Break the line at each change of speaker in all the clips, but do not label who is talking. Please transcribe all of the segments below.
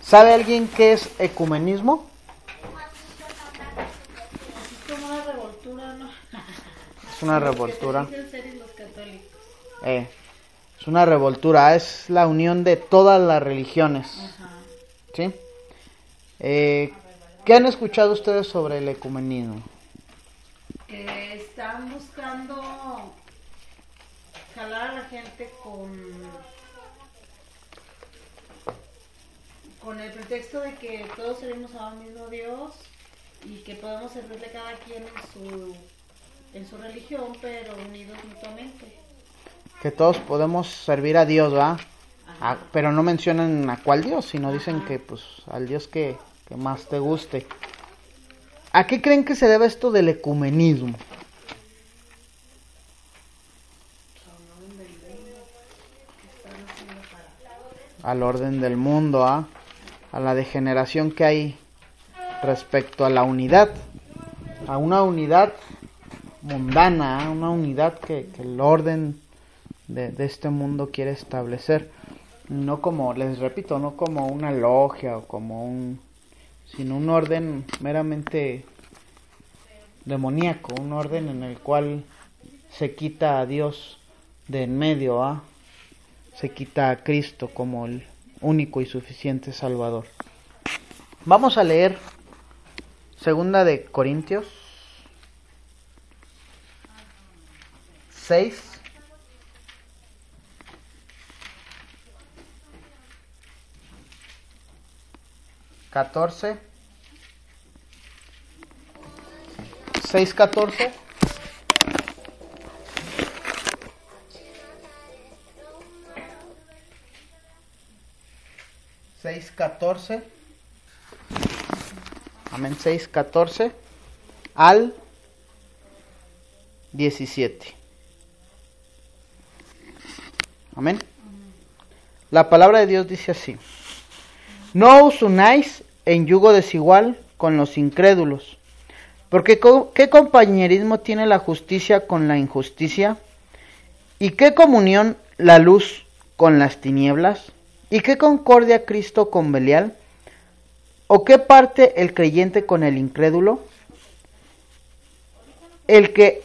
¿Sabe alguien qué es ecumenismo?
Es como una revoltura, ¿no?
Es una revoltura.
Los que se dicen ser los católicos.
Es una revoltura, es la unión de todas las religiones.
Ajá.
¿Sí? ¿Qué han escuchado ustedes sobre el ecumenismo?
Están buscando jalar a la gente con el pretexto de que todos servimos a un mismo Dios y que podemos servirle cada quien en su religión, pero unidos mutuamente.
Que todos podemos servir a Dios, ¿va? Pero no mencionan a cuál Dios, sino dicen que pues al Dios que más te guste. ¿A qué creen que se debe esto del ecumenismo? Al orden del mundo, a la degeneración que hay respecto a la unidad, a una unidad mundana, una unidad que el orden de este mundo quiere establecer. No como, les repito, no como una logia o como sino un orden meramente demoníaco, un orden en el cual se quita a Dios de en medio, se quita a Cristo como el único y suficiente Salvador. Vamos a leer Segunda de Corintios 6. ...14... 6:14... 6:14... amén, 6:14 al 17. Amén. La palabra de Dios dice así: no os unáis en yugo desigual con los incrédulos, porque ¿qué compañerismo tiene la justicia con la injusticia? ¿Y qué comunión la luz con las tinieblas? ¿Y qué concordia Cristo con Belial? ¿O qué parte el creyente con el incrédulo? El que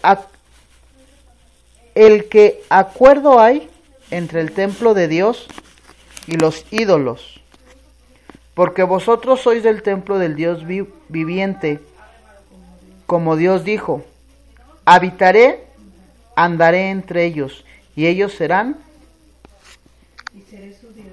acuerdo hay entre el templo de Dios y los ídolos, porque vosotros sois del templo del Dios viviente, como Dios dijo: habitaré, andaré entre ellos, y ellos serán,
y seré su Dios.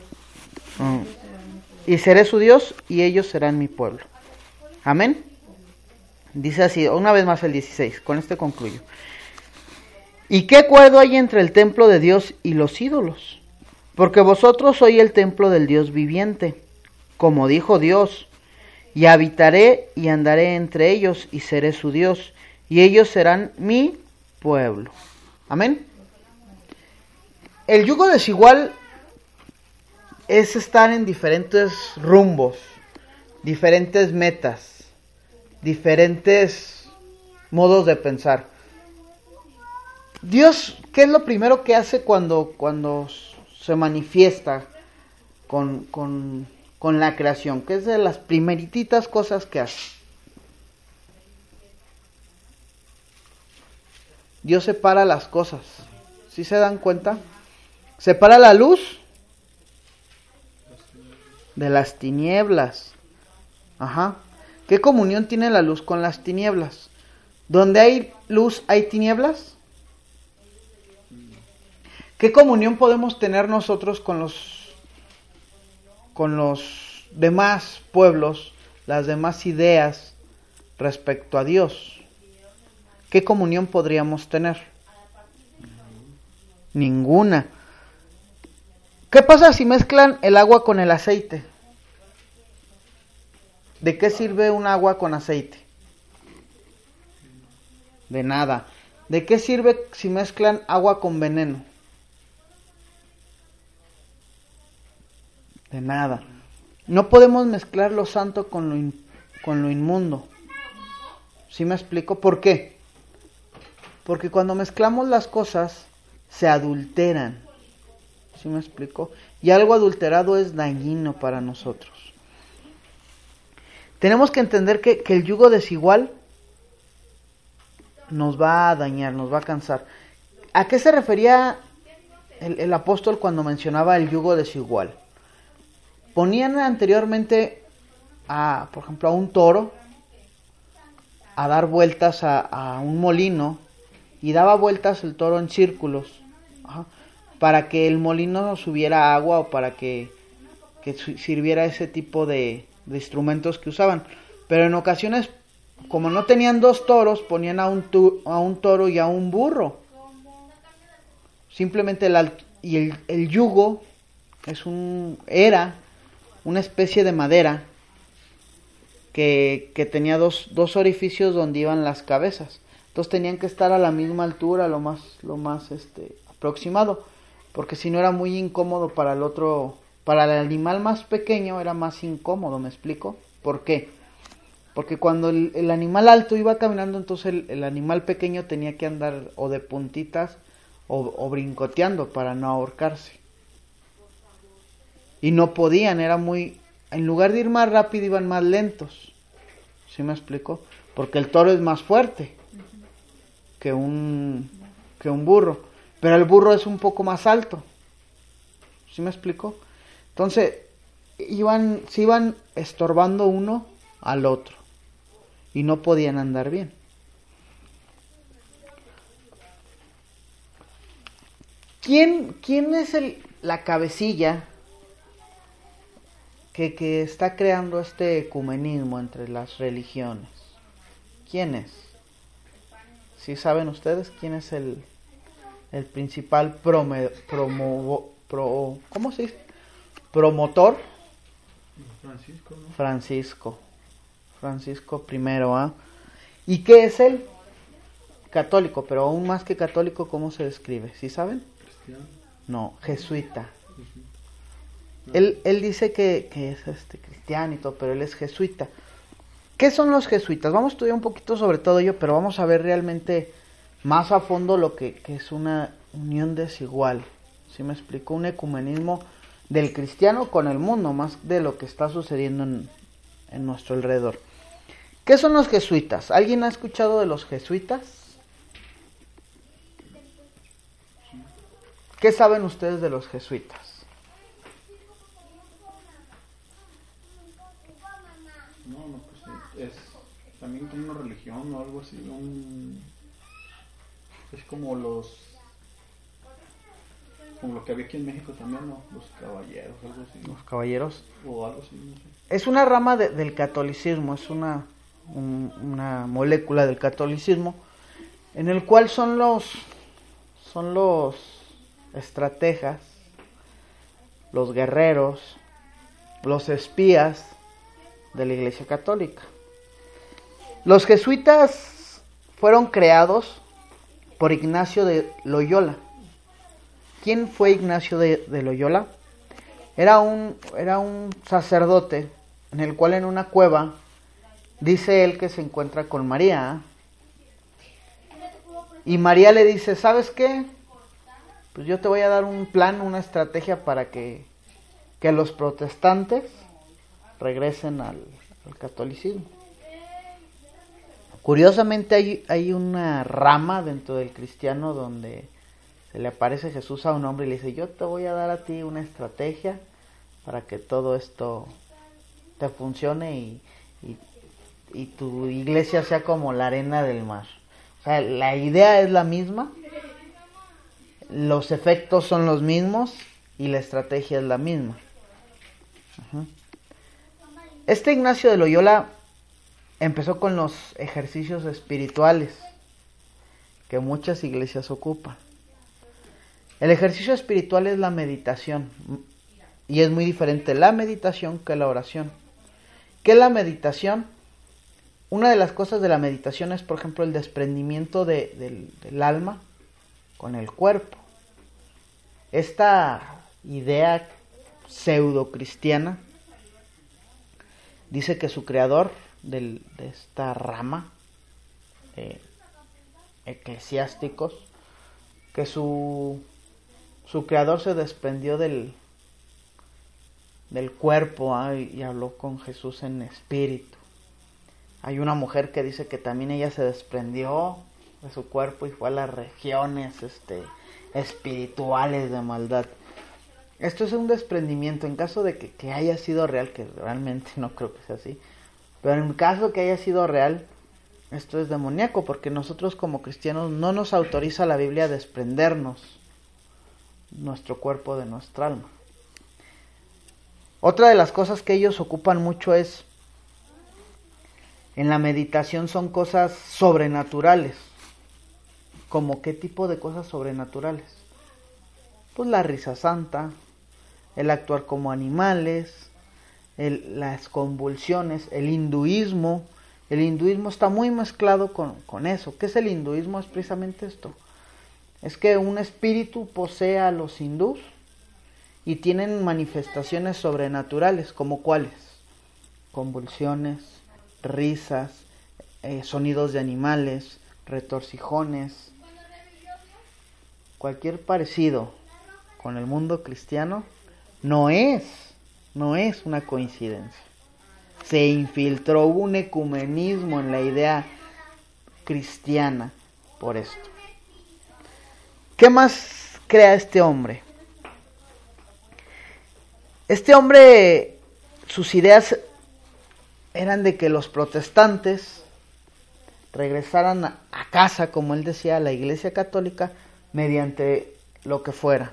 Y seré su Dios, y ellos serán mi pueblo. Amén. Dice así, una vez más el 16, con este concluyo. ¿Y qué acuerdo hay entre el templo de Dios y los ídolos? Porque vosotros sois el templo del Dios viviente, como dijo Dios: y habitaré y andaré entre ellos, y seré su Dios, y ellos serán mi pueblo. Amén. El yugo desigual es estar en diferentes rumbos, diferentes metas, diferentes modos de pensar. Dios, ¿qué es lo primero que hace cuando se manifiesta con la creación? ¿Qué es de las primerititas cosas que hace? Dios separa las cosas. ¿Sí se dan cuenta? Separa la luz de las tinieblas. Ajá. ¿Qué comunión tiene la luz con las tinieblas? ¿Donde hay luz hay tinieblas? ¿Qué comunión podemos tener nosotros con los demás pueblos, las demás ideas respecto a Dios? ¿Qué comunión podríamos tener? Ninguna. ¿Qué pasa si mezclan el agua con el aceite? ¿De qué sirve un agua con aceite? De nada. ¿De qué sirve si mezclan agua con veneno? De nada. No podemos mezclar lo santo con lo inmundo. ¿Sí me explico? ¿Por qué? Porque cuando mezclamos las cosas se adulteran. ¿Sí me explico? Y algo adulterado es dañino para nosotros. tenemos que entender que el yugo desigual nos va a dañar, nos va a cansar. ¿A qué se refería el apóstol cuando mencionaba el yugo desigual? Ponían anteriormente, por ejemplo, a un toro a dar vueltas a un molino, y daba vueltas el toro en círculos, para que el molino subiera agua o para que sirviera ese tipo de instrumentos que usaban. Pero en ocasiones, como no tenían dos toros, ponían a un toro y a un burro. Simplemente el yugo era una especie de madera que tenía dos orificios donde iban las cabezas. Entonces tenían que estar a la misma altura, lo más aproximado, porque si no era muy incómodo para el otro. Para el animal más pequeño era más incómodo, ¿me explico? ¿Por qué? Porque cuando el animal alto iba caminando, entonces el animal pequeño tenía que andar o de puntitas o brincoteando para no ahorcarse. Y no podían, en lugar de ir más rápido, iban más lentos. ¿Sí me explico? Porque el toro es más fuerte que un burro, pero el burro es un poco más alto. ¿Sí me explico? Entonces, se iban estorbando uno al otro y no podían andar bien. ¿Quién es la cabecilla que está creando este ecumenismo entre las religiones? ¿Quién es? ¿Sí saben ustedes quién es el principal ¿cómo se dice? Promotor?
Francisco, ¿no?
Francisco I, ¿Y qué es él? Católico, pero aún más que católico, ¿cómo se describe? ¿Sí saben?
Cristiano.
No, jesuita. Él dice que es cristiano y todo, pero él es jesuita. ¿Qué son los jesuitas? Vamos a estudiar un poquito sobre todo ello, pero vamos a ver realmente más a fondo lo que es una unión desigual. ¿Sí me explico? Un ecumenismo del cristiano con el mundo, más de lo que está sucediendo en nuestro alrededor. ¿Qué son los jesuitas? ¿Alguien ha escuchado de los jesuitas? ¿Qué saben ustedes de los jesuitas?
No, pues es también como una religión o algo así, es como lo que había aquí en México también, ¿no? Los caballeros, algo así.
Los caballeros.
O algo así, no sé. Es
una rama del catolicismo, es una molécula del catolicismo, en el cual son los estrategas, los guerreros, los espías de la Iglesia Católica. Los jesuitas fueron creados por Ignacio de Loyola. ¿Quién fue Ignacio de Loyola? Era un sacerdote en el cual en una cueva dice él que se encuentra con María. Y María le dice, ¿sabes qué? Pues yo te voy a dar un plan, una estrategia para que los protestantes regresen al catolicismo. Curiosamente hay una rama dentro del cristiano donde se le aparece Jesús a un hombre y le dice, yo te voy a dar a ti una estrategia para que todo esto te funcione y tu iglesia sea como la arena del mar. O sea, la idea es la misma, los efectos son los mismos y la estrategia es la misma. Este Ignacio de Loyola empezó con los ejercicios espirituales que muchas iglesias ocupan. El ejercicio espiritual es la meditación y es muy diferente la meditación que la oración. ¿Qué es la meditación? Una de las cosas de la meditación es, por ejemplo, el desprendimiento del alma con el cuerpo. Esta idea pseudo cristiana dice que su creador de esta rama eclesiásticos, que su creador se desprendió del cuerpo y habló con Jesús en espíritu. Hay una mujer que dice que también ella se desprendió de su cuerpo y fue a las regiones espirituales de maldad. Esto es un desprendimiento. En caso de que haya sido real, que realmente no creo que sea así, pero en caso que haya sido real, esto es demoníaco, porque nosotros como cristianos no nos autoriza la Biblia a desprendernos nuestro cuerpo de nuestra alma. Otra de las cosas que ellos ocupan mucho es, en la meditación, son cosas sobrenaturales. ¿Cómo qué tipo de cosas sobrenaturales? Pues la risa santa, el actuar como animales, las convulsiones, el hinduismo. El hinduismo está muy mezclado con eso. ¿Qué es el hinduismo? Es precisamente esto. Es que un espíritu posee a los hindús y tienen manifestaciones sobrenaturales, ¿como cuáles? Convulsiones, risas, sonidos de animales, retorcijones. Cualquier parecido con el mundo cristiano no es una coincidencia. Se infiltró, hubo un ecumenismo en la idea cristiana por esto. ¿Qué más crea este hombre? Este hombre, sus ideas eran de que los protestantes regresaran a casa, como él decía, a la Iglesia Católica, mediante lo que fuera.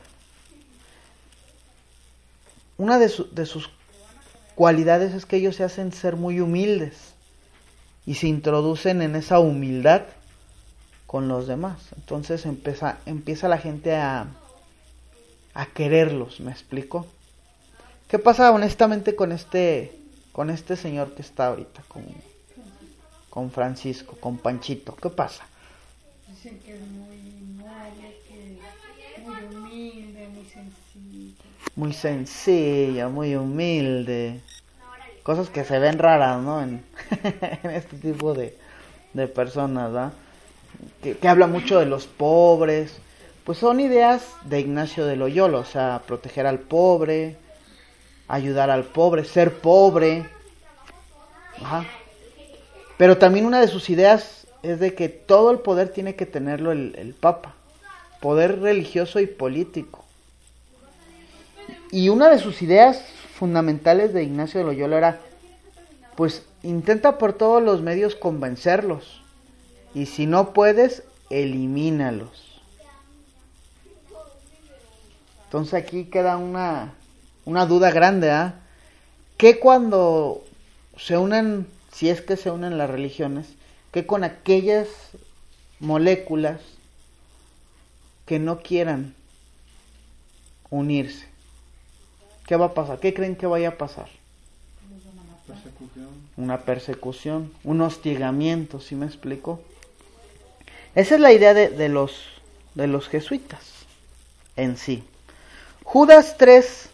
Una de sus cualidades es que ellos se hacen ser muy humildes y se introducen en esa humildad con los demás. Entonces empieza la gente a quererlos, ¿me explico? ¿Qué pasa honestamente con este señor que está ahorita, con Francisco, con Panchito? ¿Qué pasa?
Dicen que es muy noble, que muy humilde, muy sencillo.
Muy sencilla, muy humilde. Cosas que se ven raras, ¿no? En este tipo de personas, ¿verdad? Que habla mucho de los pobres. Pues son ideas de Ignacio de Loyola, o sea, proteger al pobre, ayudar al pobre, ser pobre. Ajá. Pero también una de sus ideas es de que todo el poder tiene que tenerlo el Papa. Poder religioso y político. Y una de sus ideas fundamentales de Ignacio de Loyola era, pues intenta por todos los medios convencerlos. Y si no puedes, elimínalos. Entonces aquí queda una duda grande, ¿ah? ¿Qué cuando se unen, si es que se unen las religiones, qué con aquellas moléculas que no quieran unirse? ¿Qué va a pasar? ¿Qué creen que vaya a pasar? Una persecución, un hostigamiento, ¿sí me explico? Esa es la idea de los jesuitas en sí. Judas 3,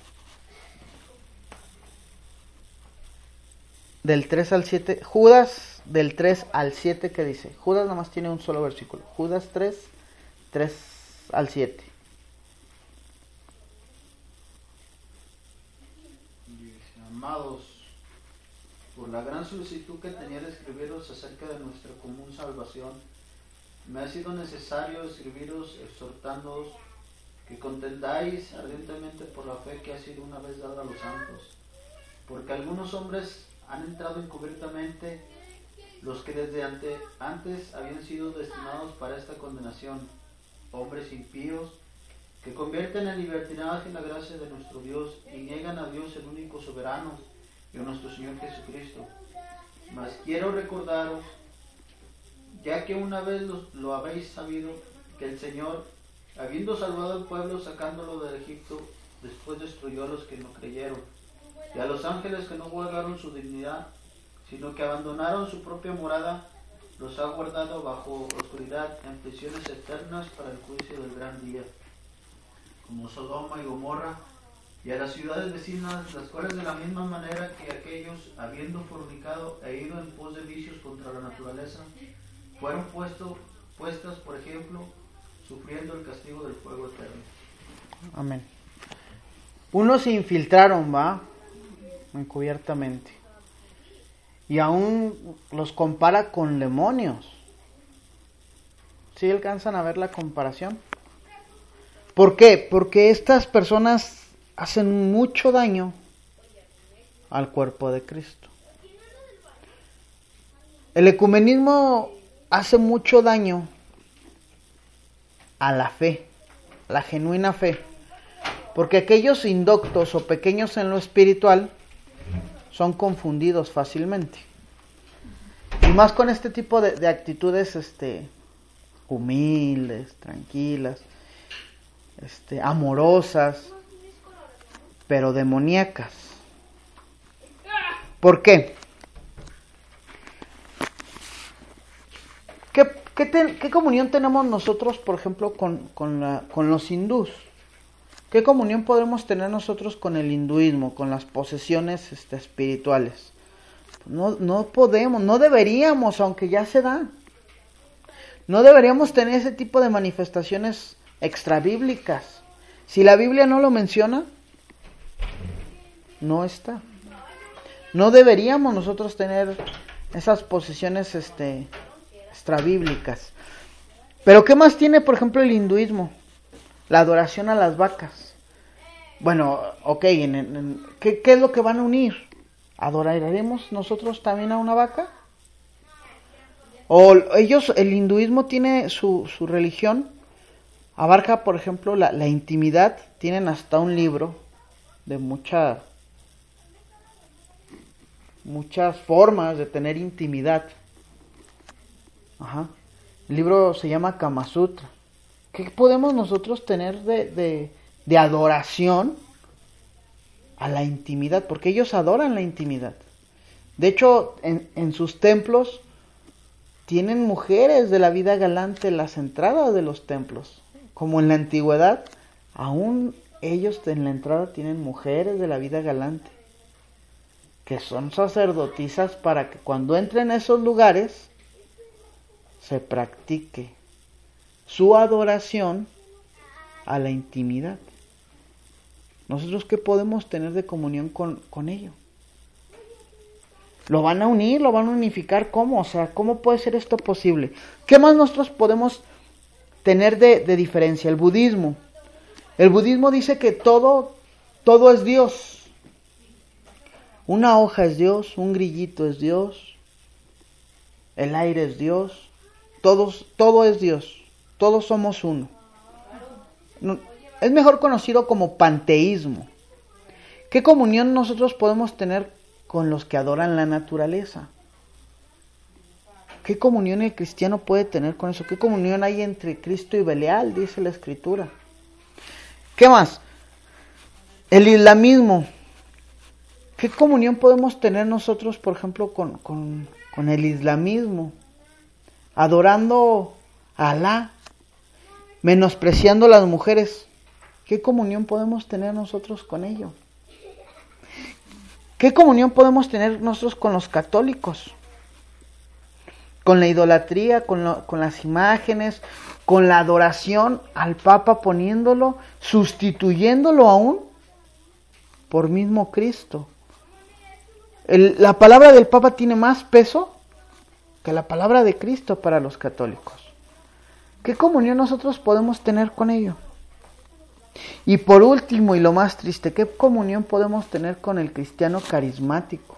del 3 al 7, Judas del 3 al 7, ¿qué dice? Judas nada más tiene un solo versículo. Judas 3 al 7.
Dice: amados, por la gran solicitud que tenía de escribiros acerca de nuestra común salvación, me ha sido necesario escribiros exhortándoos que contendáis ardientemente por la fe que ha sido una vez dada a los santos, porque algunos hombres han entrado encubiertamente, los que desde antes habían sido destinados para esta condenación, hombres impíos, que convierten en libertinaje la gracia de nuestro Dios y niegan a Dios el único soberano y a nuestro Señor Jesucristo. Mas quiero recordaros, ya que una vez lo habéis sabido, que el Señor, habiendo salvado al pueblo sacándolo del Egipto, después destruyó a los que no creyeron, y a los ángeles que no guardaron su dignidad, sino que abandonaron su propia morada, los ha guardado bajo oscuridad en prisiones eternas para el juicio del gran día, como Sodoma y Gomorra, y a las ciudades vecinas, las cuales de la misma manera que aquellos, habiendo fornicado e ido en pos de vicios contra la naturaleza, fueron puestas, por ejemplo, sufriendo el castigo del fuego eterno.
Amén. Unos se infiltraron, ¿va? Encubiertamente. y aún los compara con demonios. ¿Sí alcanzan a ver la comparación? ¿Por qué? Porque estas personas hacen mucho daño al cuerpo de Cristo. El ecumenismo hace mucho daño a la fe, a la genuina fe. Porque aquellos indoctos o pequeños en lo espiritual son confundidos fácilmente. Y más con este tipo de actitudes humildes, tranquilas, amorosas, pero demoníacas. ¿Por qué? ¿Qué comunión tenemos nosotros, por ejemplo, con los hindús? ¿Qué comunión podemos tener nosotros con el hinduismo, con las posesiones espirituales? No podemos, no deberíamos, aunque ya se da. No deberíamos tener ese tipo de manifestaciones extrabíblicas. Si la Biblia no lo menciona, no está. No deberíamos nosotros tener esas posesiones extrabíblicas. Pero ¿qué más tiene, por ejemplo, el hinduismo? La adoración a las vacas. Bueno, ok, ¿qué es lo que van a unir? ¿Adoraremos nosotros también a una vaca? O el hinduismo tiene su religión, abarca, por ejemplo, la intimidad. Tienen hasta un libro de muchas formas de tener intimidad. Ajá. El libro se llama Kama Sutra. ¿Qué podemos nosotros tener de adoración a la intimidad? Porque ellos adoran la intimidad. De hecho, en sus templos tienen mujeres de la vida galante en las entradas de los templos. Como en la antigüedad, aún ellos en la entrada tienen mujeres de la vida galante, que son sacerdotisas para que cuando entren a esos lugares se practique su adoración a la intimidad. ¿Nosotros qué podemos tener de comunión con ello? ¿Lo van a unir? ¿Lo van a unificar? ¿Cómo? O sea, ¿cómo puede ser esto posible? ¿Qué más nosotros podemos tener de diferencia? El budismo. El budismo dice que todo es Dios. Una hoja es Dios, un grillito es Dios, el aire es Dios, todo es Dios. Todos somos uno. Es mejor conocido como panteísmo. ¿Qué comunión nosotros podemos tener con los que adoran la naturaleza? ¿Qué comunión el cristiano puede tener con eso? ¿Qué comunión hay entre Cristo y Belial? Dice la Escritura. ¿Qué más? El islamismo. ¿Qué comunión podemos tener nosotros, por ejemplo, con el islamismo? Adorando a Alá, menospreciando a las mujeres. ¿Qué comunión podemos tener nosotros con ello? ¿Qué comunión podemos tener nosotros con los católicos? Con la idolatría, con las imágenes, con la adoración al Papa, sustituyéndolo aún por mismo Cristo. La palabra del Papa tiene más peso que la palabra de Cristo para los católicos. ¿Qué comunión nosotros podemos tener con ello? Y por último, y lo más triste, ¿qué comunión podemos tener con el cristiano carismático?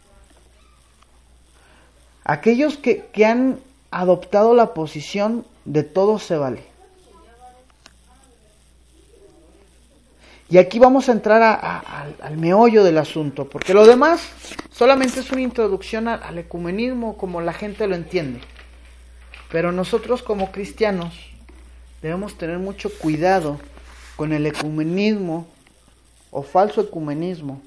Aquellos que han adoptado la posición de todo se vale. Y aquí vamos a entrar al meollo del asunto, porque lo demás solamente es una introducción al ecumenismo como la gente lo entiende. Pero nosotros como cristianos debemos tener mucho cuidado con el ecumenismo o falso ecumenismo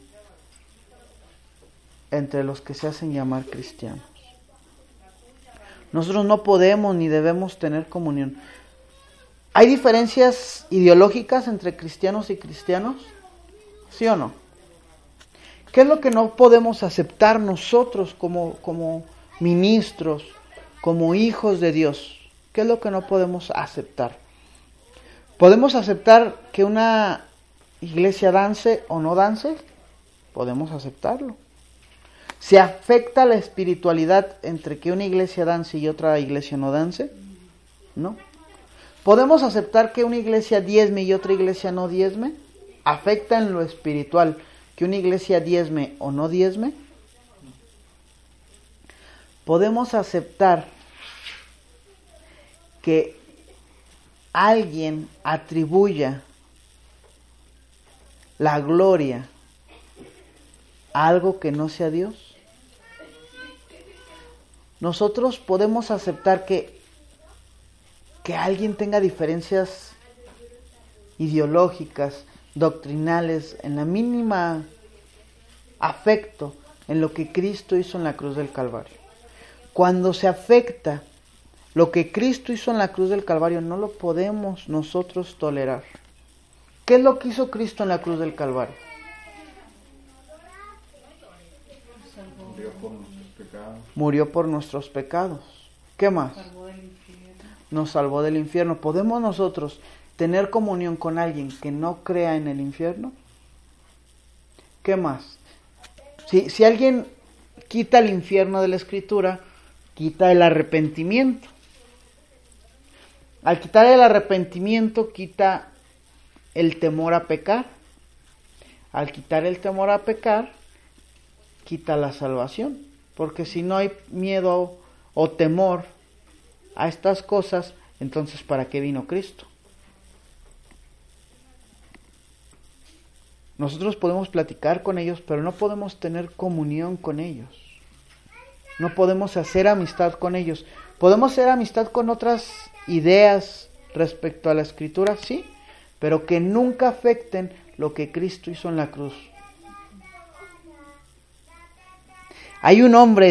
entre los que se hacen llamar cristianos. Nosotros no podemos ni debemos tener comunión. ¿Hay diferencias ideológicas entre cristianos y cristianos? ¿Sí o no? ¿Qué es lo que no podemos aceptar nosotros como ministros, como hijos de Dios? ¿Qué es lo que no podemos aceptar? ¿Podemos aceptar que una iglesia dance o no dance? Podemos aceptarlo. ¿Se afecta la espiritualidad entre que una iglesia dance y otra iglesia no dance? No. ¿Podemos aceptar que una iglesia diezme y otra iglesia no diezme? ¿Afecta en lo espiritual que una iglesia diezme o no diezme? ¿Podemos aceptar que alguien atribuya la gloria a algo que no sea Dios? Nosotros podemos aceptar que alguien tenga diferencias ideológicas, doctrinales, en la mínima afecto en lo que Cristo hizo en la cruz del Calvario. Cuando se afecta lo que Cristo hizo en la cruz del Calvario, no lo podemos nosotros tolerar. ¿Qué es lo que hizo Cristo en la cruz del Calvario?
Murió por nuestros pecados.
Murió por nuestros pecados. ¿Qué más? Nos salvó del infierno. ¿Podemos nosotros tener comunión con alguien que no crea en el infierno? ¿Qué más? Si alguien quita el infierno de la Escritura, quita el arrepentimiento. Al quitar el arrepentimiento, quita el temor a pecar. Al quitar el temor a pecar, quita la salvación. Porque si no hay miedo o temor a estas cosas, entonces ¿para qué vino Cristo? Nosotros podemos platicar con ellos, pero no podemos tener comunión con ellos. No podemos hacer amistad con ellos. ¿Podemos hacer amistad con otras ideas respecto a la Escritura? Sí, pero que nunca afecten lo que Cristo hizo en la cruz. Hay un hombre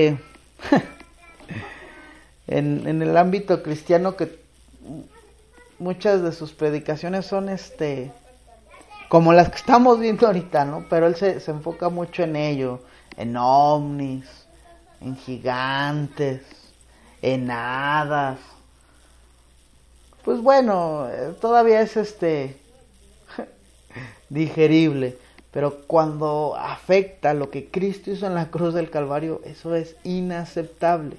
en el ámbito cristiano que muchas de sus predicaciones son como las que estamos viendo ahorita, ¿no? Pero él se enfoca mucho en ello, en ovnis, en gigantes, en hadas. Pues bueno, todavía es digerible, pero cuando afecta lo que Cristo hizo en la cruz del Calvario, eso es inaceptable.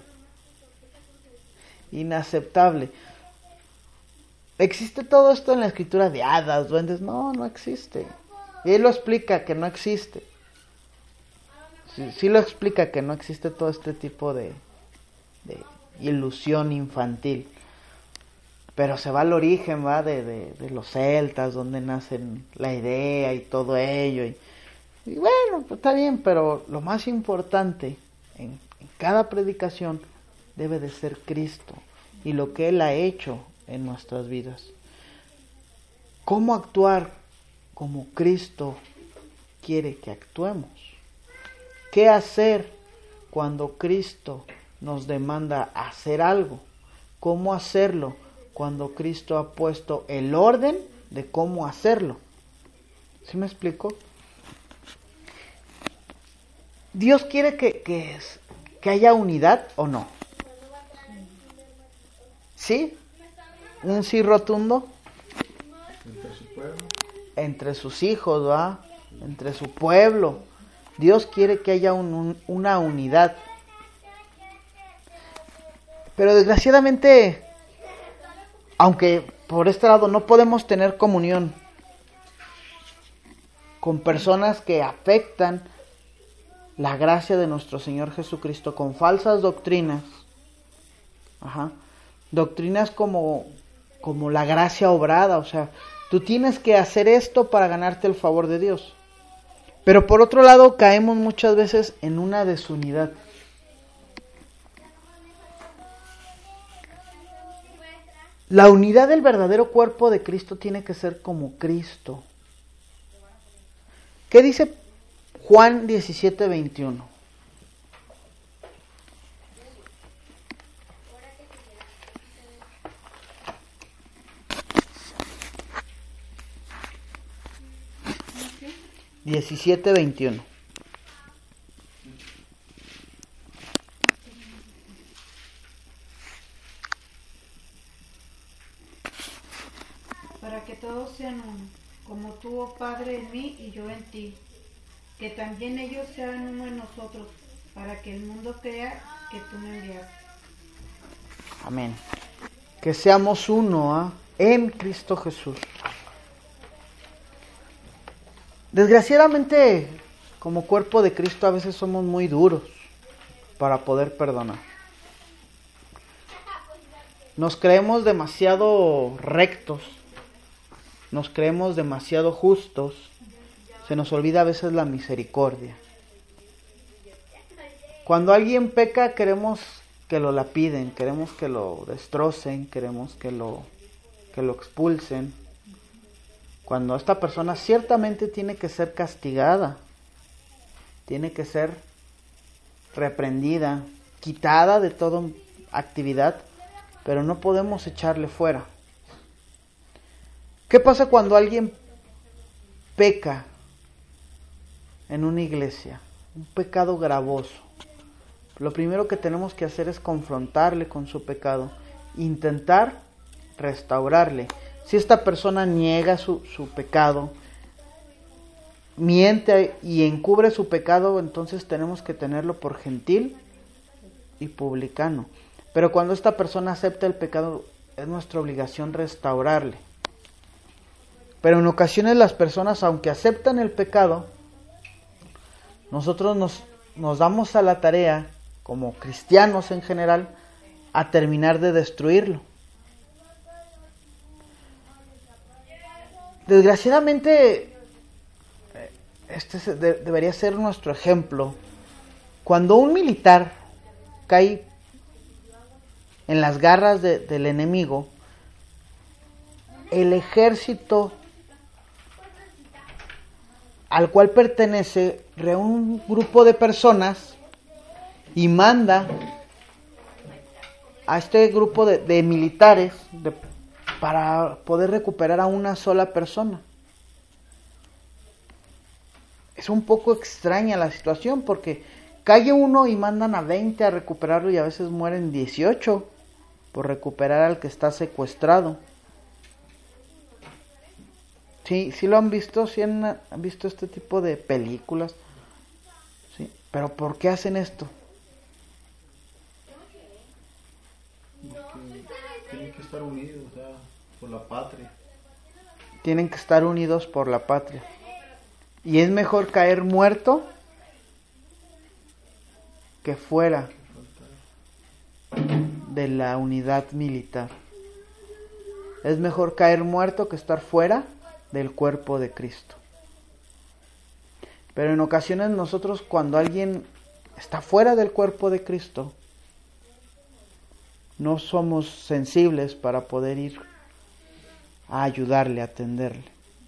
Inaceptable. ¿Existe todo esto en la Escritura de hadas, duendes? No, no existe. Y él lo explica que no existe. Sí lo explica que no existe todo este tipo de ilusión infantil. Pero se va al origen, va de los celtas, donde nacen la idea y todo ello. Y bueno, pues está bien, pero lo más importante en cada predicación debe de ser Cristo y lo que Él ha hecho en nuestras vidas. ¿Cómo actuar como Cristo quiere que actuemos? ¿Qué hacer cuando Cristo nos demanda hacer algo? ¿Cómo hacerlo cuando Cristo ha puesto el orden de cómo hacerlo? ¿Sí me explico? ¿Dios quiere que haya unidad o no? ¿Sí? ¿Un sí rotundo?
Entre su pueblo.
Entre sus hijos, ¿va? Entre su pueblo. Dios quiere que haya una unidad. Pero desgraciadamente, aunque por este lado no podemos tener comunión con personas que afectan la gracia de nuestro Señor Jesucristo con falsas doctrinas, doctrinas como la gracia obrada, o sea, tú tienes que hacer esto para ganarte el favor de Dios. Pero por otro lado caemos muchas veces en una desunidad. La unidad del verdadero cuerpo de Cristo tiene que ser como Cristo. ¿Qué dice Juan 17:21? ¿Okay? 17:21.
Para que todos sean uno, como tú, oh Padre, en mí y yo en ti, que también ellos sean uno en nosotros, para que el mundo crea que tú me enviaste.
Amén. Que seamos uno en Cristo Jesús. Desgraciadamente, como cuerpo de Cristo, a veces somos muy duros para poder perdonar. Nos creemos demasiado rectos, nos creemos demasiado justos, se nos olvida a veces la misericordia. Cuando alguien peca, queremos que lo lapiden, queremos que lo destrocen, queremos que lo expulsen. Cuando esta persona ciertamente tiene que ser castigada, tiene que ser reprendida, quitada de toda actividad, pero no podemos echarle fuera. ¿Qué pasa cuando alguien peca en una iglesia? Un pecado gravoso. Lo primero que tenemos que hacer es confrontarle con su pecado, intentar restaurarle. Si esta persona niega su pecado, miente y encubre su pecado, entonces tenemos que tenerlo por gentil y publicano. Pero cuando esta persona acepta el pecado, es nuestra obligación restaurarle. Pero en ocasiones las personas, aunque aceptan el pecado, nosotros nos damos a la tarea, como cristianos en general, a terminar de destruirlo. Desgraciadamente, este debería ser nuestro ejemplo. Cuando un militar cae en las garras del enemigo, el ejército al cual pertenece reúne un grupo de personas y manda a este grupo de militares para poder recuperar a una sola persona. Es un poco extraña la situación porque cae uno y mandan a 20 a recuperarlo y a veces mueren 18 por recuperar al que está secuestrado. Sí lo han visto, sí han visto este tipo de películas. Sí, pero ¿por qué hacen esto?
Porque tienen que estar unidos, o sea, por la patria.
Tienen que estar unidos por la patria. Y es mejor caer muerto que fuera de la unidad militar. Es mejor caer muerto que estar fuera del cuerpo de Cristo. Pero en ocasiones nosotros, cuando alguien está fuera del cuerpo de Cristo, no somos sensibles para poder ir a ayudarle, a atenderle.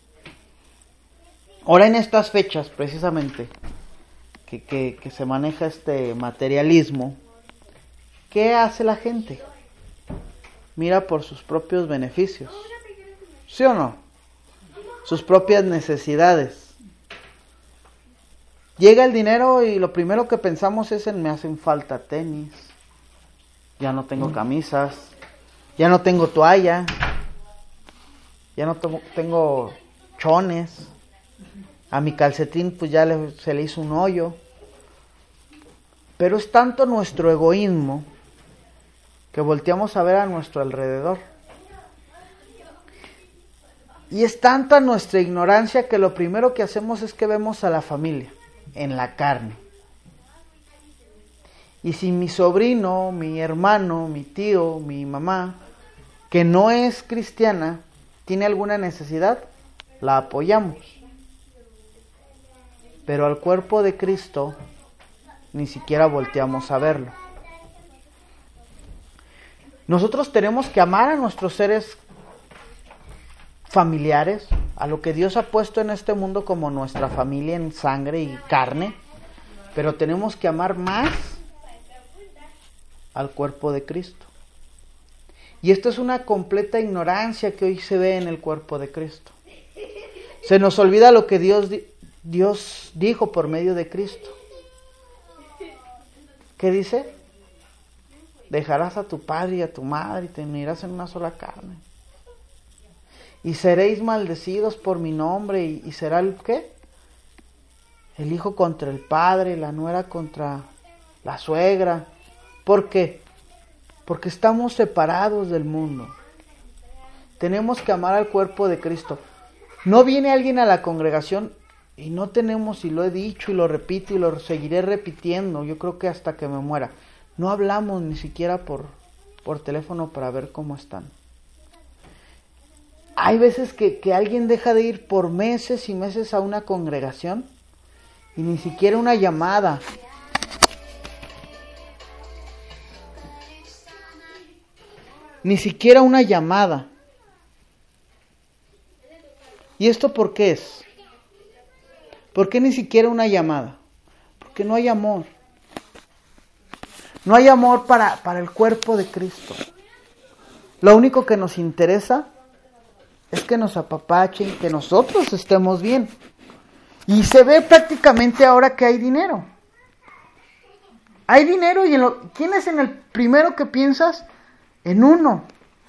Ahora en estas fechas, precisamente, que se maneja este materialismo, ¿qué hace la gente? Mira por sus propios beneficios. ¿Sí o no? Sus propias necesidades. Llega el dinero y lo primero que pensamos es en me hacen falta tenis, ya no tengo camisas, ya no tengo toalla, ya no tengo chones, a mi calcetín pues ya se le hizo un hoyo. Pero es tanto nuestro egoísmo que volteamos a ver a nuestro alrededor. Y es tanta nuestra ignorancia que lo primero que hacemos es que vemos a la familia en la carne. Y si mi sobrino, mi hermano, mi tío, mi mamá, que no es cristiana, tiene alguna necesidad, la apoyamos. Pero al cuerpo de Cristo ni siquiera volteamos a verlo. Nosotros tenemos que amar a nuestros seres familiares, a lo que Dios ha puesto en este mundo como nuestra familia en sangre y carne, pero tenemos que amar más al cuerpo de Cristo. Y esto es una completa ignorancia que hoy se ve en el cuerpo de Cristo. Se nos olvida lo que Dios dijo por medio de Cristo. ¿Qué dice? Dejarás a tu padre y a tu madre y te unirás en una sola carne. Y seréis maldecidos por mi nombre y será el ¿qué? El hijo contra el padre, la nuera contra la suegra. ¿Por qué? Porque estamos separados del mundo. Tenemos que amar al cuerpo de Cristo. No viene alguien a la congregación y no tenemos, y lo he dicho y lo repito y lo seguiré repitiendo, yo creo que hasta que me muera. No hablamos ni siquiera por teléfono para ver cómo están. Hay veces que alguien deja de ir por meses y meses a una congregación y ni siquiera una llamada. Ni siquiera una llamada. ¿Y esto por qué es? ¿Por qué ni siquiera una llamada? Porque no hay amor. No hay amor para el cuerpo de Cristo. Lo único que nos interesa es que nos apapachen, que nosotros estemos bien. Y se ve prácticamente ahora que hay dinero. Hay dinero y ¿quién es en el primero que piensas? En uno.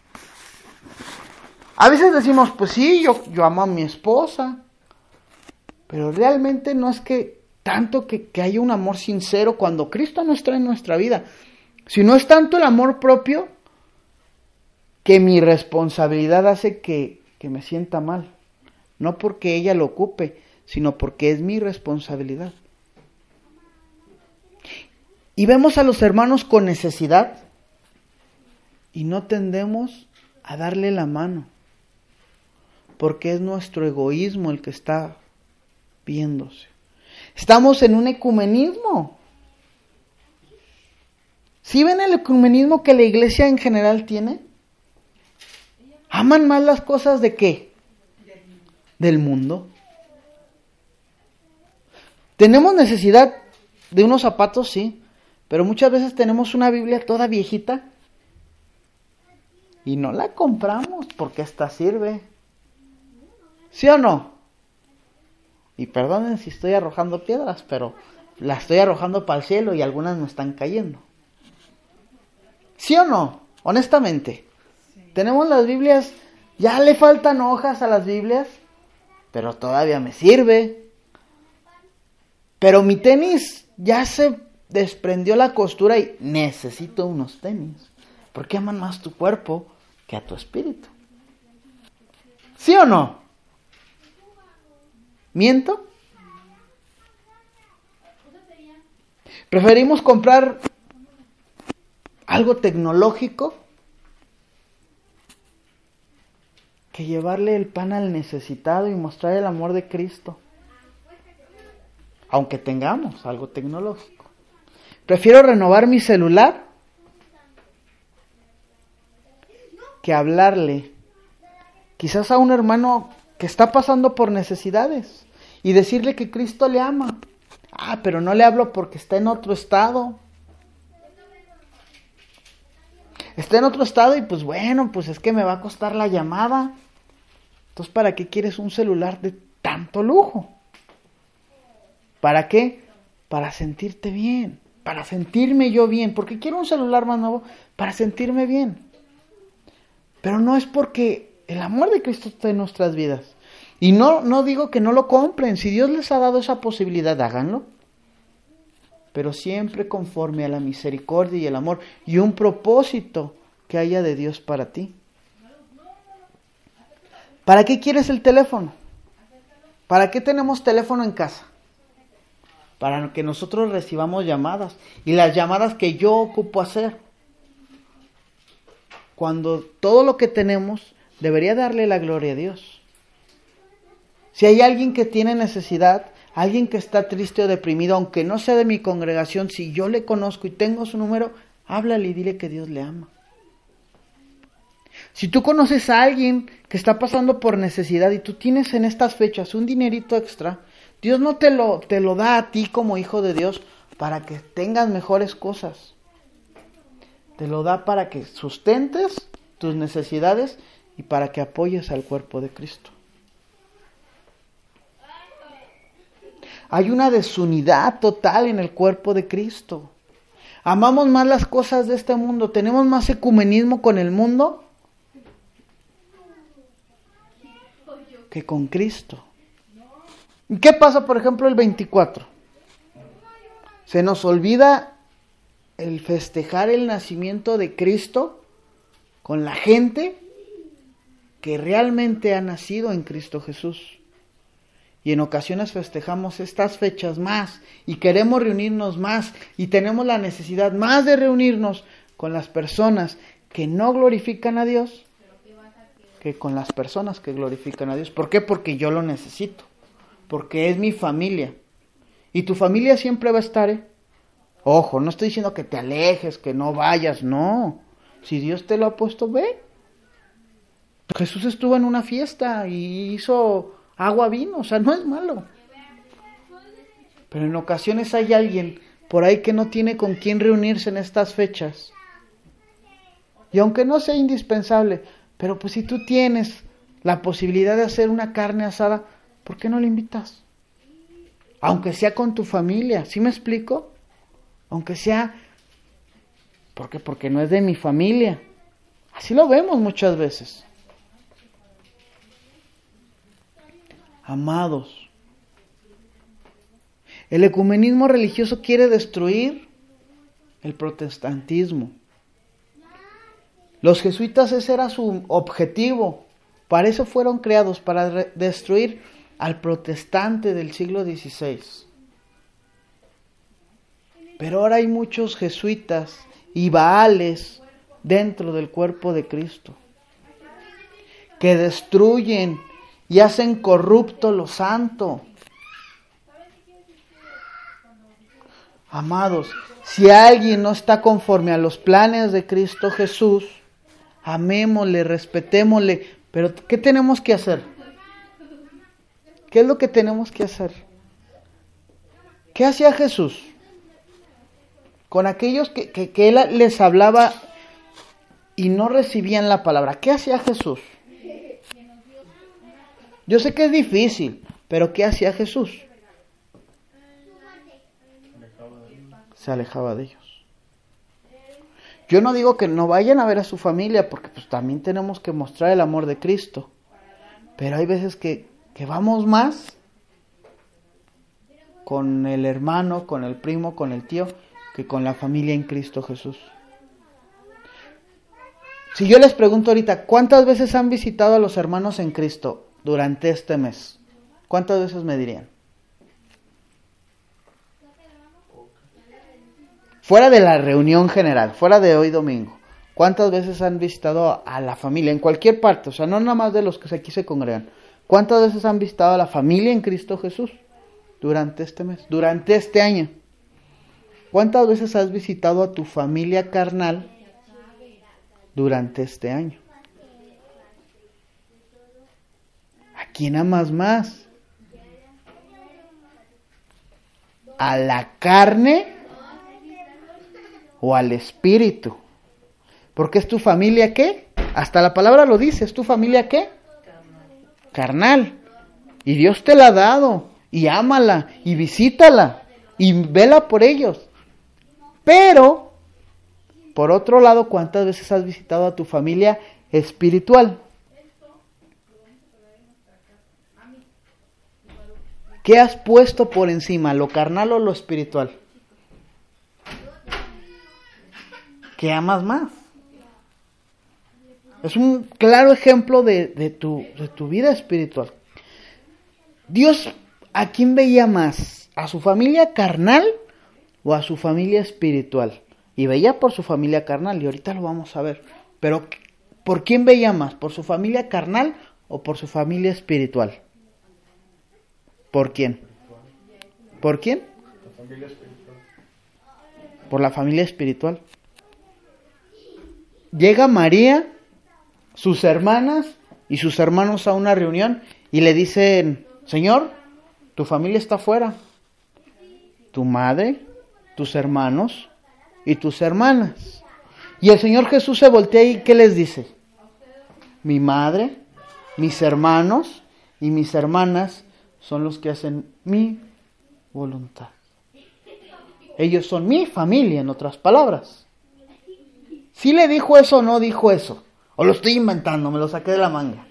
A veces decimos, pues sí, yo amo a mi esposa, pero realmente no es que tanto que haya un amor sincero cuando Cristo nos trae en nuestra vida, sino es tanto el amor propio que mi responsabilidad hace que me sienta mal, no porque ella lo ocupe, sino porque es mi responsabilidad. Y vemos a los hermanos con necesidad y no tendemos a darle la mano, porque es nuestro egoísmo el que está viéndose. Estamos en un ecumenismo. ¿Sí ven el ecumenismo que la iglesia en general tiene? ¿Aman más las cosas de qué? Del mundo. ¿Tenemos necesidad de unos zapatos? Sí, pero muchas veces tenemos una Biblia toda viejita y no la compramos porque esta sirve. ¿Sí o no? Y perdonen si estoy arrojando piedras, pero las estoy arrojando para el cielo y algunas me están cayendo. ¿Sí o no? Honestamente. Sí. Tenemos las Biblias, ya le faltan hojas a las Biblias, pero todavía me sirve. Pero mi tenis ya se desprendió la costura y necesito unos tenis. Porque aman más tu cuerpo que a tu espíritu. ¿Sí o no? ¿Miento? Preferimos comprar algo tecnológico que llevarle el pan al necesitado y mostrar el amor de Cristo. Aunque tengamos algo tecnológico. Prefiero renovar mi celular que hablarle quizás a un hermano que está pasando por necesidades y decirle que Cristo le ama. Pero no le hablo porque está en otro estado. Está en otro estado y pues bueno, pues es que me va a costar la llamada. Entonces, ¿para qué quieres un celular de tanto lujo? ¿Para qué? Para sentirte bien, para sentirme yo bien. ¿Por qué quiero un celular más nuevo? Para sentirme bien. Pero no es porque el amor de Cristo está en nuestras vidas. Y no digo que no lo compren. Si Dios les ha dado esa posibilidad, háganlo. Pero siempre conforme a la misericordia y el amor y un propósito que haya de Dios para ti. ¿Para qué quieres el teléfono? ¿Para qué tenemos teléfono en casa? Para que nosotros recibamos llamadas. Y las llamadas que yo ocupo hacer. Cuando todo lo que tenemos debería darle la gloria a Dios. Si hay alguien que tiene necesidad, alguien que está triste o deprimido, aunque no sea de mi congregación, si yo le conozco y tengo su número, háblale y dile que Dios le ama. Si tú conoces a alguien que está pasando por necesidad y tú tienes en estas fechas un dinerito extra, Dios no te lo da a ti como hijo de Dios para que tengas mejores cosas. Te lo da para que sustentes tus necesidades y para que apoyes al cuerpo de Cristo. Hay una desunidad total en el cuerpo de Cristo. Amamos más las cosas de este mundo. Tenemos más ecumenismo con el mundo que con Cristo. ¿Y qué pasa, por ejemplo, el 24? Se nos olvida el festejar el nacimiento de Cristo con la gente que realmente ha nacido en Cristo Jesús. Y en ocasiones festejamos estas fechas más y queremos reunirnos más y tenemos la necesidad más de reunirnos con las personas que no glorifican a Dios que con las personas que glorifican a Dios. ¿Por qué? Porque yo lo necesito, porque es mi familia. Y tu familia siempre va a estar, Ojo, no estoy diciendo que te alejes, que no vayas, no. Si Dios te lo ha puesto, ve. Jesús estuvo en una fiesta y hizo agua vino, o sea, no es malo. Pero en ocasiones hay alguien por ahí que no tiene con quién reunirse en estas fechas. Y aunque no sea indispensable, pero pues si tú tienes la posibilidad de hacer una carne asada, ¿por qué no le invitas? Aunque sea con tu familia, ¿sí me explico? Aunque sea, ¿por qué? Porque no es de mi familia. Así lo vemos muchas veces. Amados, el ecumenismo religioso quiere destruir el protestantismo. Los jesuitas, ese era su objetivo. Para eso fueron creados, para destruir al protestante del siglo XVI. Pero ahora hay muchos jesuitas y baales dentro del cuerpo de Cristo que destruyen y hacen corrupto lo santo. Amados, si alguien no está conforme a los planes de Cristo Jesús, amémosle, respetémosle, pero ¿qué tenemos que hacer? ¿Qué es lo que tenemos que hacer? ¿Qué hacía Jesús con aquellos que Él les hablaba y no recibían la palabra? ¿Qué hacía Jesús? Yo sé que es difícil, pero ¿qué hacía Jesús? Se alejaba de ellos. Yo no digo que no vayan a ver a su familia, porque pues también tenemos que mostrar el amor de Cristo. Pero hay veces que vamos más con el hermano, con el primo, con el tío, que con la familia en Cristo Jesús. Si yo les pregunto ahorita, ¿cuántas veces han visitado a los hermanos en Cristo durante este mes? ¿Cuántas veces me dirían? Fuera de la reunión general, fuera de hoy domingo, ¿cuántas veces han visitado a la familia en cualquier parte? O sea, no nada más de los que aquí se congregan. ¿Cuántas veces han visitado a la familia en Cristo Jesús durante este mes, durante este año? ¿Cuántas veces has visitado a tu familia carnal durante este año? ¿A quién amas más? ¿A la carne o al espíritu? Porque es tu familia, ¿qué? Hasta la palabra lo dice, ¿es tu familia qué? Carnal. Y Dios te la ha dado, y ámala, y visítala, y vela por ellos. Pero, por otro lado, ¿cuántas veces has visitado a tu familia espiritual? ¿Qué has puesto por encima, lo carnal o lo espiritual? ¿Qué amas más? Es un claro ejemplo de tu vida espiritual. Dios, ¿a quién veía más? ¿A su familia carnal o a su familia espiritual? Y veía por su familia carnal, y ahorita lo vamos a ver. Pero, ¿por quién veía más? ¿Por su familia carnal o por su familia espiritual? ¿Por quién? ¿Por quién?
La familia espiritual.
Por la familia espiritual. Llega María, sus hermanas y sus hermanos a una reunión y le dicen: Señor, tu familia está afuera. Tu madre, tus hermanos y tus hermanas. Y el Señor Jesús se voltea y ¿qué les dice? Mi madre, mis hermanos y mis hermanas son los que hacen mi voluntad. Ellos son mi familia, en otras palabras. ¿Sí le dijo eso o no dijo eso? ¿O lo estoy inventando? Me lo saqué de la manga.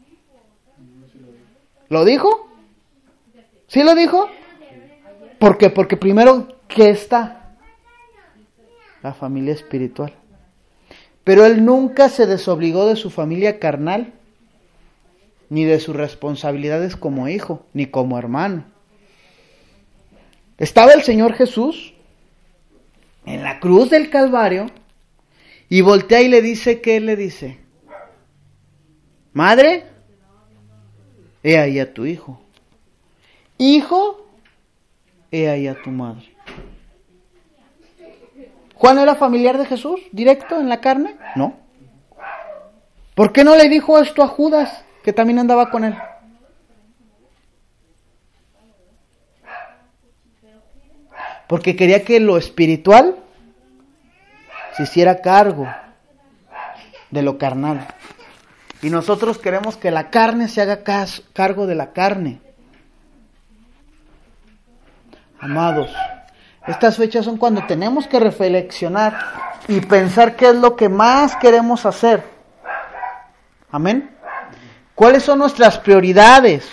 ¿Lo dijo? ¿Sí lo dijo? ¿Por qué? Porque primero, ¿qué está? la familia espiritual. Pero él nunca se desobligó de su familia carnal, ni de sus responsabilidades como hijo, ni como hermano. Estaba el Señor Jesús en la cruz del Calvario y voltea y le dice, ¿qué le dice? Madre, he ahí a tu hijo. Hijo, he ahí a tu madre. ¿Juan era familiar de Jesús? ¿Directo en la carne? No. ¿Por qué no le dijo esto a Judas, que también andaba con él? Porque quería que lo espiritual se hiciera cargo de lo carnal. Y nosotros queremos que la carne se haga cargo de la carne. Amados, estas fechas son cuando tenemos que reflexionar y pensar qué es lo que más queremos hacer. Amén. ¿Cuáles son nuestras prioridades?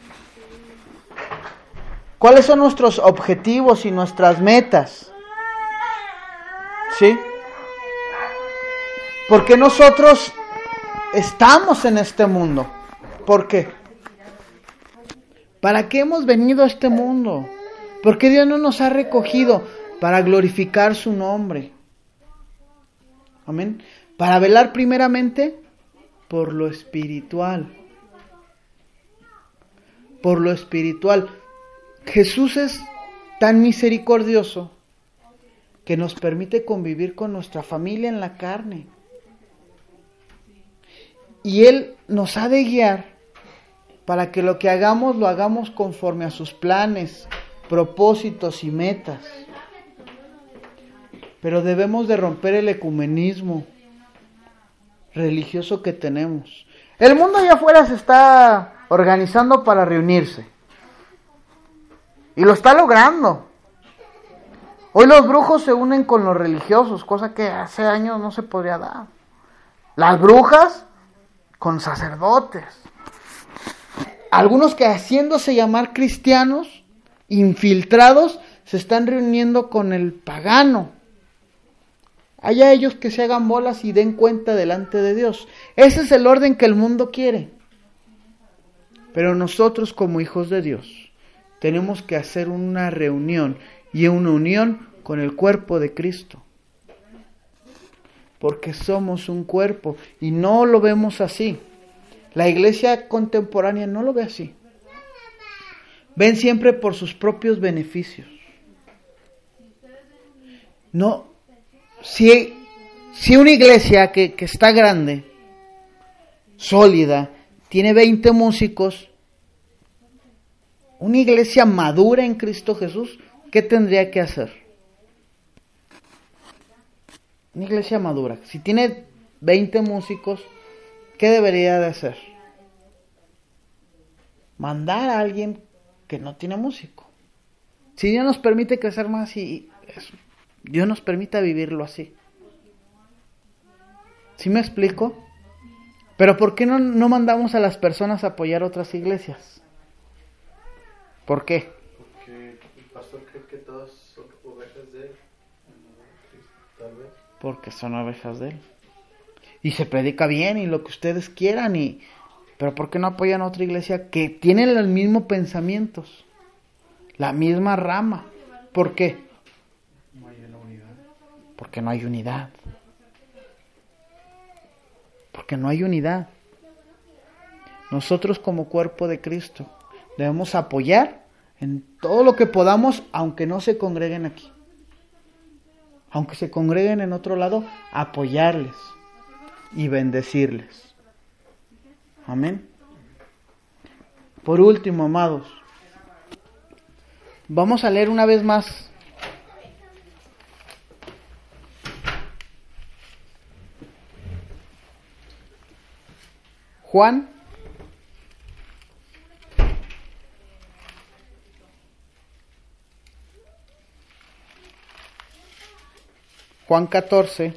¿Cuáles son nuestros objetivos y nuestras metas? ¿Sí? Porque nosotros estamos en este mundo. ¿Por qué? ¿Para qué hemos venido a este mundo? ¿Por qué Dios no nos ha recogido? Para glorificar su nombre. Amén. Para velar primeramente por lo espiritual. Por lo espiritual. Jesús es tan misericordioso que nos permite convivir con nuestra familia en la carne. Y Él nos ha de guiar para que lo que hagamos lo hagamos conforme a sus planes, propósitos y metas. Pero debemos de romper el ecumenismo religioso que tenemos. El mundo allá afuera se está organizando para reunirse. Y lo está logrando. Hoy los brujos se unen con los religiosos, cosa que hace años no se podría dar. Las brujas con sacerdotes. Algunos que haciéndose llamar cristianos, infiltrados, se están reuniendo con el pagano. Haya ellos que se hagan bolas y den cuenta delante de Dios. Ese es el orden que el mundo quiere. Pero nosotros como hijos de Dios tenemos que hacer una reunión y una unión con el cuerpo de Cristo. Porque somos un cuerpo y no lo vemos así. La iglesia contemporánea no lo ve así. Ven siempre por sus propios beneficios. No, si una iglesia que está grande, sólida, tiene 20 músicos, una iglesia madura en Cristo Jesús, ¿qué tendría que hacer? Una iglesia madura, si tiene 20 músicos, ¿qué debería de hacer? Mandar a alguien que no tiene músico. Si Dios nos permite crecer más y Dios nos permita vivirlo así. ¿Sí me explico? Pero ¿por qué no mandamos a las personas a apoyar otras iglesias? ¿Por qué?
Porque el pastor cree que todas son ovejas de él. Tal vez.
Porque son ovejas de él. Y se predica bien y lo que ustedes quieran. Pero ¿por qué no apoyan a otra iglesia que tiene los mismos pensamientos? La misma rama. ¿Por qué?
No hay una unidad.
Porque no hay unidad. Porque no hay unidad. Nosotros como cuerpo de Cristo debemos apoyar en todo lo que podamos, aunque no se congreguen aquí. Aunque se congreguen en otro lado, apoyarles y bendecirles. Amén. Por último, amados, vamos a leer una vez más Juan 14.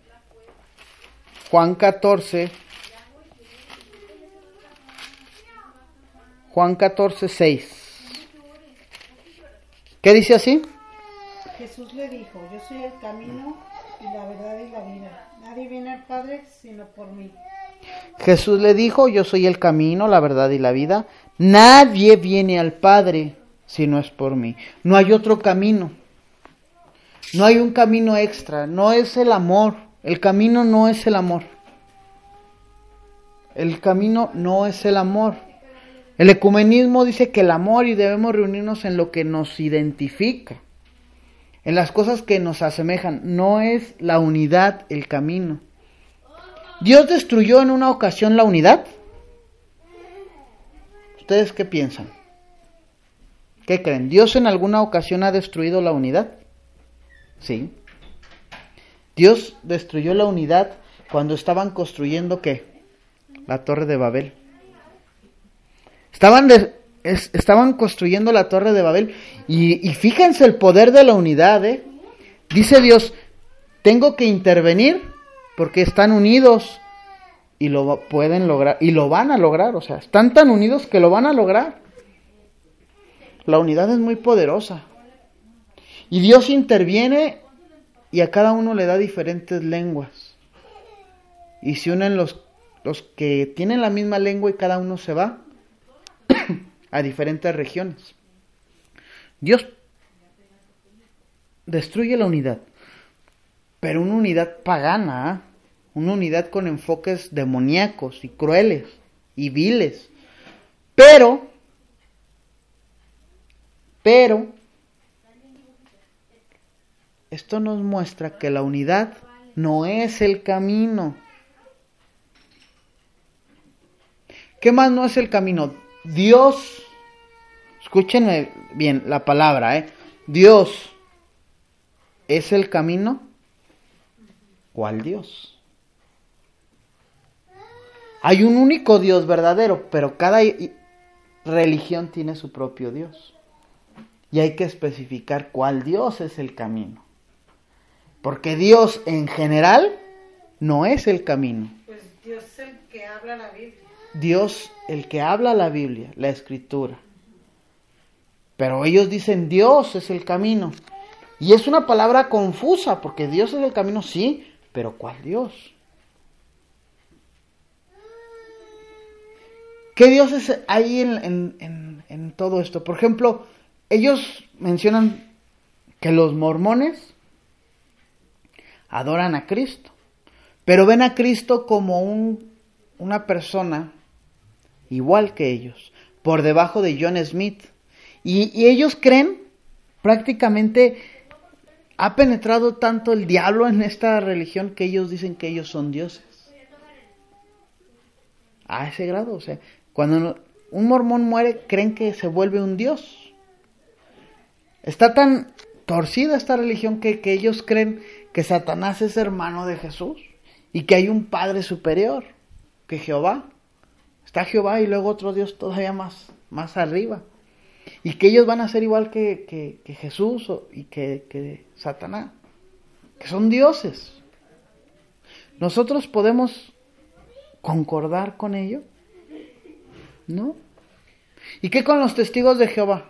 Juan 14, Juan 14:6. ¿Qué dice así?
Jesús le dijo, yo soy el camino y la verdad y la vida. Nadie viene al Padre sino por mí.
Jesús le dijo, yo soy el camino, la verdad y la vida. Nadie viene al Padre si no es por mí. No hay otro camino. No hay un camino extra. No es el amor. El camino no es el amor. El camino no es el amor. El ecumenismo dice que el amor y debemos reunirnos en lo que nos identifica, en las cosas que nos asemejan. No es la unidad el camino. ¿Dios destruyó en una ocasión la unidad? ¿Ustedes qué piensan? ¿Qué creen? ¿Dios en alguna ocasión ha destruido la unidad? Sí. Dios destruyó la unidad cuando estaban construyendo ¿qué? La Torre de Babel. Estaban construyendo la Torre de Babel y fíjense el poder de la unidad, ¿eh? Dice Dios, tengo que intervenir porque están unidos y lo pueden lograr y lo van a lograr, o sea, están tan unidos que lo van a lograr. La unidad es muy poderosa. Y Dios interviene y a cada uno le da diferentes lenguas. Y se unen los que tienen la misma lengua y cada uno se va a diferentes regiones. Dios destruye la unidad, pero una unidad pagana, una unidad con enfoques demoníacos y crueles y viles. Pero, esto nos muestra que la unidad no es el camino. ¿Qué más no es el camino? Dios, escúchenme bien la palabra, Dios es el camino. ¿Cuál Dios? Hay un único Dios verdadero, pero cada religión tiene su propio Dios. Y hay que especificar cuál Dios es el camino. Porque Dios en general no es el camino.
Pues Dios es el que habla la Biblia.
Dios, el que habla la Biblia, la Escritura. Pero ellos dicen Dios es el camino. Y es una palabra confusa, porque Dios es el camino, sí, pero ¿cuál Dios? ¿Qué Dios es ahí en todo esto? Por ejemplo, ellos mencionan que los mormones adoran a Cristo, pero ven a Cristo como una persona igual que ellos, por debajo de John Smith. Y ellos creen, prácticamente ha penetrado tanto el diablo en esta religión que ellos dicen que ellos son dioses. A ese grado, o sea, cuando un mormón muere, creen que se vuelve un dios. Está tan torcida esta religión que ellos creen que Satanás es hermano de Jesús y que hay un Padre superior, que Jehová. Está Jehová y luego otro Dios todavía más arriba. Y que ellos van a ser igual que Jesús y que Satanás. Que son dioses. ¿Nosotros podemos concordar con ello? ¿No? ¿Y qué con los testigos de Jehová?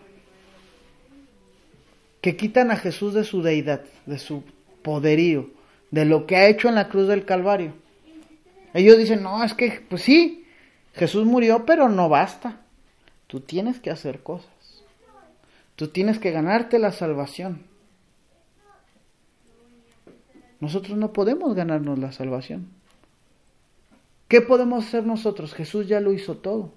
Que quitan a Jesús de su deidad, de su poderío, de lo que ha hecho en la cruz del Calvario. Ellos dicen, no, es que, pues sí, Jesús murió, pero no basta. Tú tienes que hacer cosas. Tú tienes que ganarte la salvación. Nosotros no podemos ganarnos la salvación. ¿Qué podemos hacer nosotros? Jesús ya lo hizo todo.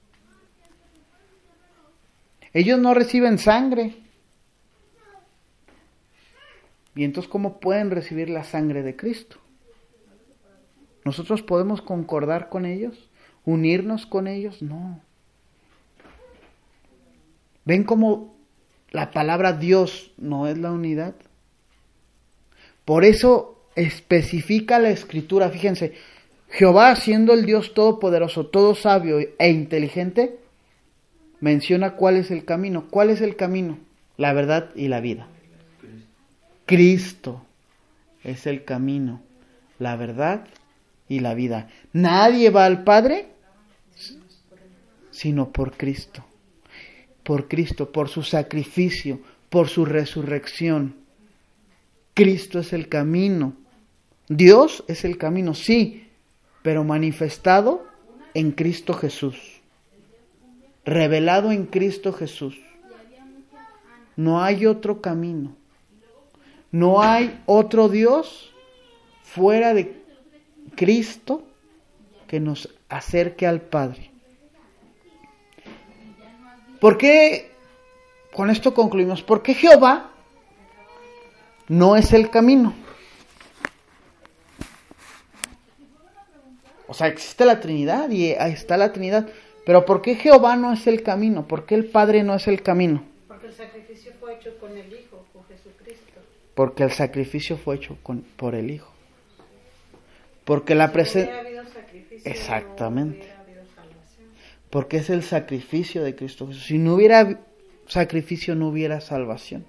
Ellos no reciben sangre. Y entonces, ¿cómo pueden recibir la sangre de Cristo? ¿Nosotros podemos concordar con ellos? ¿Unirnos con ellos? No. ¿Ven cómo la palabra Dios no es la unidad? Por eso especifica la Escritura. Fíjense, Jehová, siendo el Dios todopoderoso, todo sabio e inteligente, menciona cuál es el camino. ¿Cuál es el camino? La verdad y la vida. Cristo es el camino, la verdad y la vida. Nadie va al Padre sino por Cristo. Por Cristo, por su sacrificio, por su resurrección. Cristo es el camino. Dios es el camino, sí, pero manifestado en Cristo Jesús. Revelado en Cristo Jesús. No hay otro camino. No hay otro Dios fuera de Cristo que nos acerque al Padre. ¿Por qué? Con esto concluimos. ¿Por qué Jehová no es el camino? O sea, existe la Trinidad y ahí está la Trinidad. Pero ¿por qué Jehová no es el camino? ¿Por qué el Padre no es el camino?
Porque el sacrificio fue hecho con el Hijo, con Jesucristo.
Porque el sacrificio fue hecho por el Hijo. Porque la presencia... Exactamente.
No hubiera habido salvación.
Porque es el sacrificio de Cristo Jesús. Si no hubiera sacrificio, no hubiera salvación.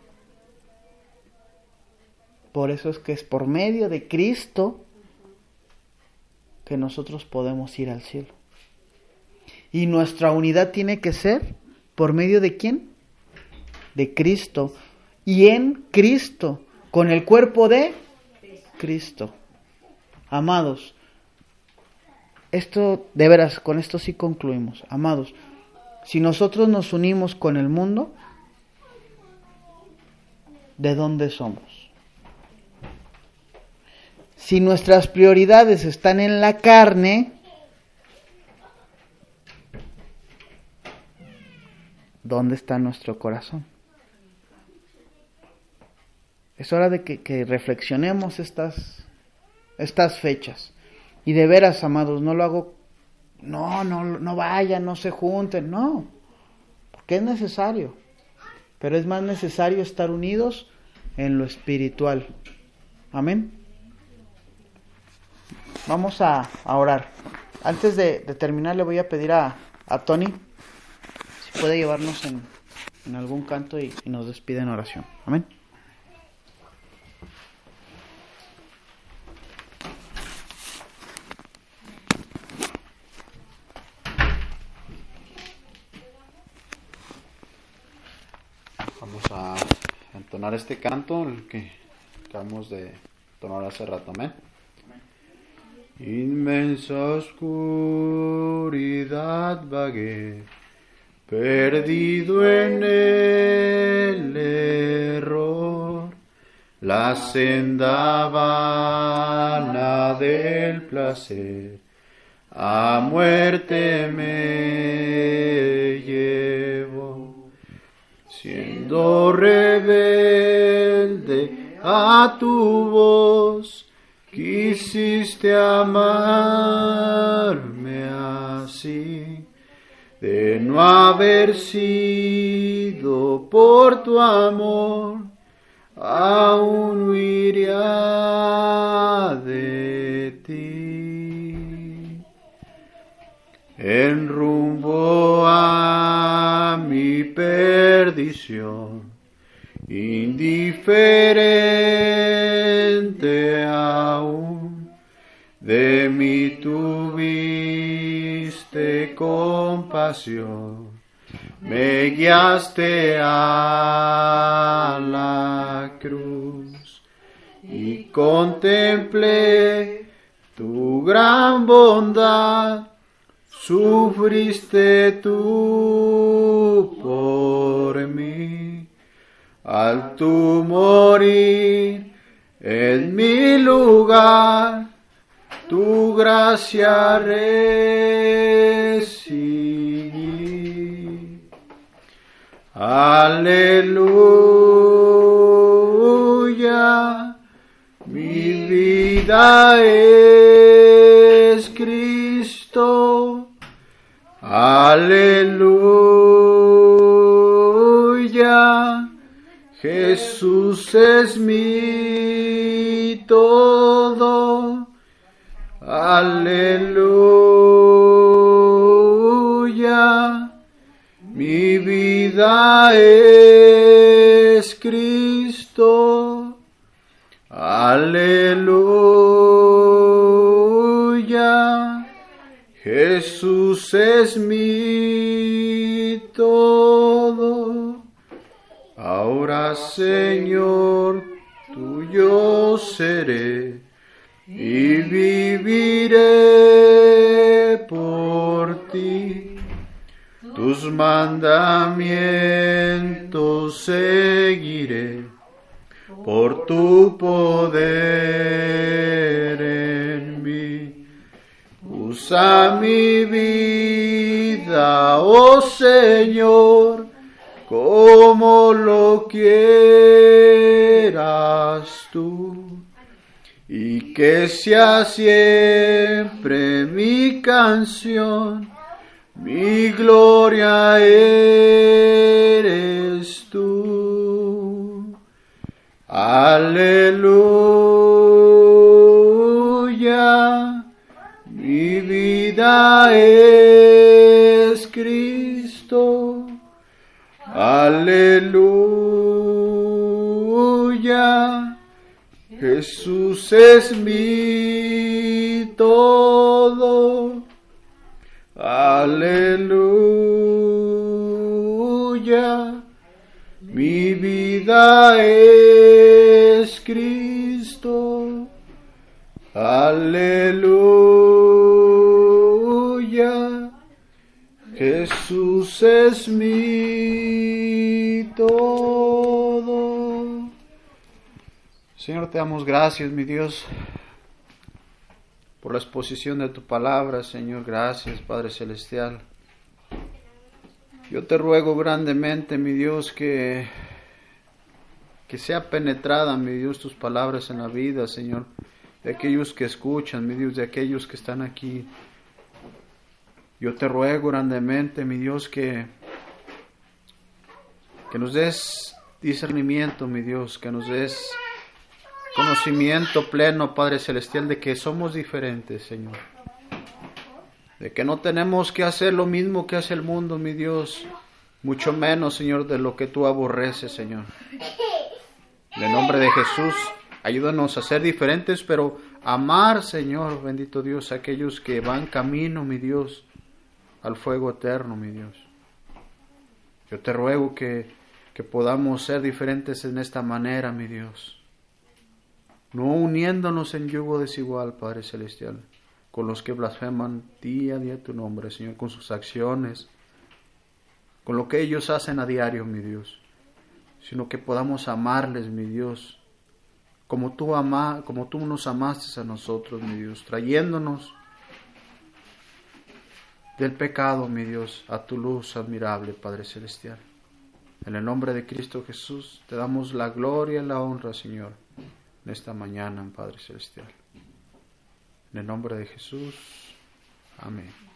Por eso es que es por medio de Cristo que nosotros podemos ir al cielo. Y nuestra unidad tiene que ser por medio de ¿quién? De Cristo. Y en Cristo, con el cuerpo de Cristo. Amados, esto de veras, con esto sí concluimos. Amados, si nosotros nos unimos con el mundo, ¿de dónde somos? Si nuestras prioridades están en la carne, ¿dónde está nuestro corazón? Es hora de que reflexionemos estas fechas. Y de veras, amados, no lo hago, no vayan, no se junten, no, porque es necesario. Pero es más necesario estar unidos en lo espiritual. Amén. Vamos a orar. Antes de terminar, le voy a pedir a Tony si puede llevarnos en algún canto y nos despide en oración. Amén.
Vamos a entonar este canto, el que acabamos de entonar hace rato. Amén. Inmensa oscuridad vagué, perdido en el error, la senda vana del placer, a muerte me llevó. Siendo rebelde a tu voz, quisiste amarme así. De no haber sido por tu amor, aún huiría de ti. En rumbo a mi perdición, indiferente aún, de mí tuviste compasión, me guiaste a la cruz y contemplé tu gran bondad. Sufriste tú por mí, al tu morir en mi lugar, tu gracia recibí. Aleluya, mi vida es Cristo. Aleluya, Jesús es mi todo. Aleluya, mi vida es Cristo. Aleluya, Jesús Jesús es mi todo. Ahora, Señor, tuyo seré y viviré por ti. Tus mandamientos seguiré por tu poder en mí. Usa mi vida, oh Señor, como lo quieras tú, y que sea siempre mi canción, mi gloria eres tú. Aleluya, mi vida es Cristo. Aleluya, Jesús es mi todo. Aleluya, mi vida es Cristo. Aleluya, Jesús es mi todo. Señor, te damos gracias, mi Dios, por la exposición de tu palabra, Señor. Gracias, Padre Celestial. Yo te ruego grandemente, mi Dios, que sea penetrada, mi Dios, tus palabras en la vida, Señor, de aquellos que escuchan, mi Dios, de aquellos que están aquí. Yo te ruego grandemente, mi Dios, que nos des discernimiento, mi Dios, que nos des conocimiento pleno, Padre Celestial, de que somos diferentes, Señor. De que no tenemos que hacer lo mismo que hace el mundo, mi Dios. Mucho menos, Señor, de lo que tú aborreces, Señor. En el nombre de Jesús, ayúdanos a ser diferentes, pero amar, Señor, bendito Dios, a aquellos que van camino, mi Dios, al fuego eterno, mi Dios. Yo te ruego que podamos ser diferentes en esta manera, mi Dios. No uniéndonos en yugo desigual, Padre Celestial, con los que blasfeman día a día tu nombre, Señor, con sus acciones, con lo que ellos hacen a diario, mi Dios, sino que podamos amarles, mi Dios, como tú nos amaste a nosotros, mi Dios, trayéndonos del pecado, mi Dios, a tu luz admirable, Padre Celestial. En el nombre de Cristo Jesús, te damos la gloria y la honra, Señor, en esta mañana, Padre Celestial. En el nombre de Jesús, amén.